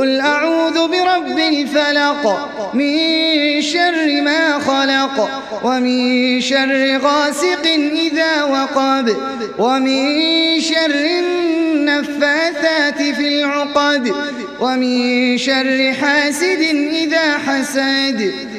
قل أعوذ برب الفلق من شر ما خلق ومن شر غاسق إذا وقب ومن شر النفاثات في العقد ومن شر حاسد إذا حسد